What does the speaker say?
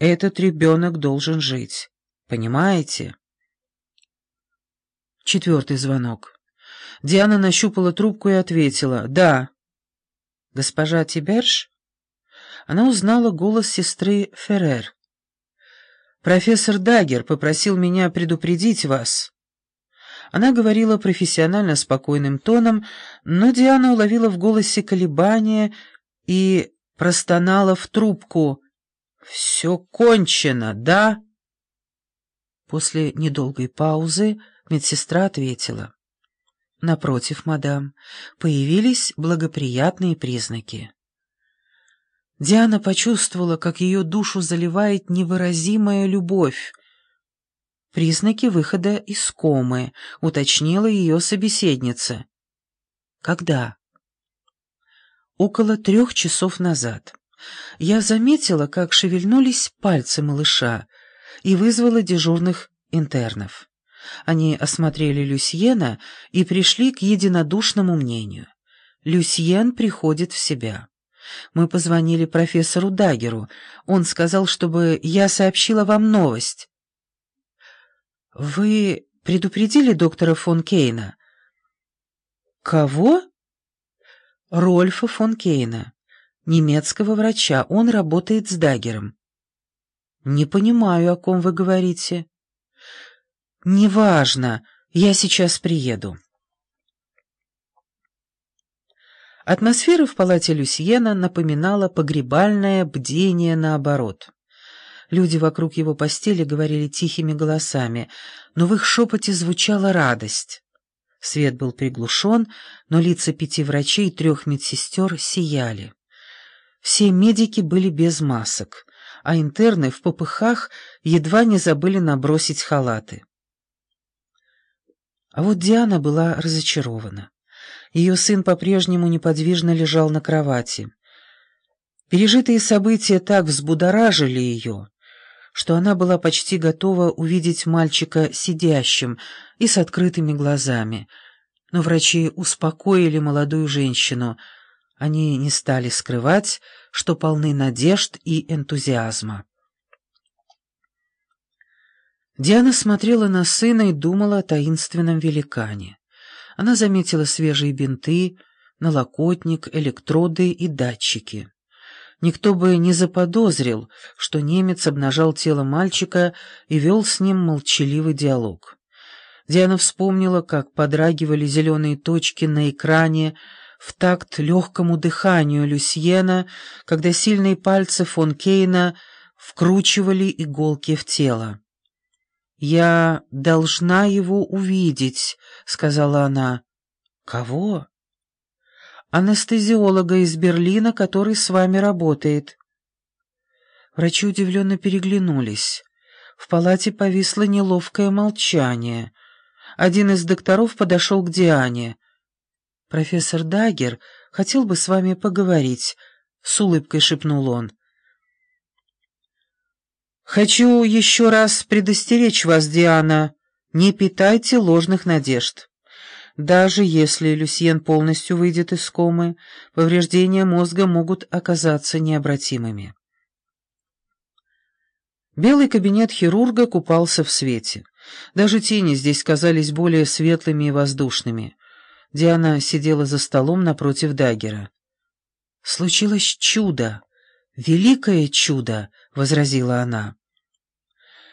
Этот ребенок должен жить. Понимаете? 4-й звонок. Диана нащупала трубку и ответила «Да». «Госпожа Тиберж?» Она узнала голос сестры Феррер. «Профессор Даггер попросил меня предупредить вас». Она говорила профессионально спокойным тоном, но Диана уловила в голосе колебания и простонала в трубку: «Все кончено, да?» После недолгой паузы медсестра ответила: «Напротив, мадам, появились благоприятные признаки». Диана почувствовала, как ее душу заливает невыразимая любовь. «Признаки выхода из комы», — уточнила ее собеседница. «Когда?» «Около 3 часов назад. Я заметила, как шевельнулись пальцы малыша, и вызвала дежурных интернов. Они осмотрели Люсьена и пришли к единодушному мнению. Люсьен приходит в себя. Мы позвонили профессору Даггеру. Он сказал, чтобы я сообщила вам новость». «Вы предупредили доктора фон Кейна?» «Кого?» «Рольфа фон Кейна, немецкого врача. Он работает с Даггером». «Не понимаю, о ком вы говорите». «Неважно, я сейчас приеду». Атмосфера в палате Люсьена напоминала погребальное бдение наоборот. Люди вокруг его постели говорили тихими голосами, но в их шепоте звучала радость. Свет был приглушен, но лица 5 врачей и 3 медсестер сияли. Все медики были без масок, а интерны в попыхах едва не забыли набросить халаты. А вот Диана была разочарована. Ее сын по-прежнему неподвижно лежал на кровати. Пережитые события так взбудоражили ее, что она была почти готова увидеть мальчика сидящим и с открытыми глазами. Но врачи успокоили молодую женщину. Они не стали скрывать, что полны надежд и энтузиазма. Диана смотрела на сына и думала о таинственном великане. Она заметила свежие бинты, налокотник, электроды и датчики. Никто бы не заподозрил, что немец обнажал тело мальчика и вел с ним молчаливый диалог. Диана вспомнила, как подрагивали зеленые точки на экране в такт легкому дыханию Люсьена, когда сильные пальцы фон Кейна вкручивали иголки в тело. «Я должна его увидеть», — сказала она. «Кого?» «Анестезиолога из Берлина, который с вами работает». Врачи удивленно переглянулись. В палате повисло неловкое молчание. Один из докторов подошел к Диане. «Профессор Даггер хотел бы с вами поговорить», — с улыбкой шепнул он. «Хочу еще раз предостеречь вас, Диана, не питайте ложных надежд. Даже если Люсьен полностью выйдет из комы, повреждения мозга могут оказаться необратимыми». Белый кабинет хирурга купался в свете. Даже тени здесь казались более светлыми и воздушными. Диана сидела за столом напротив Даггера. «Случилось чудо, великое чудо», — возразила она.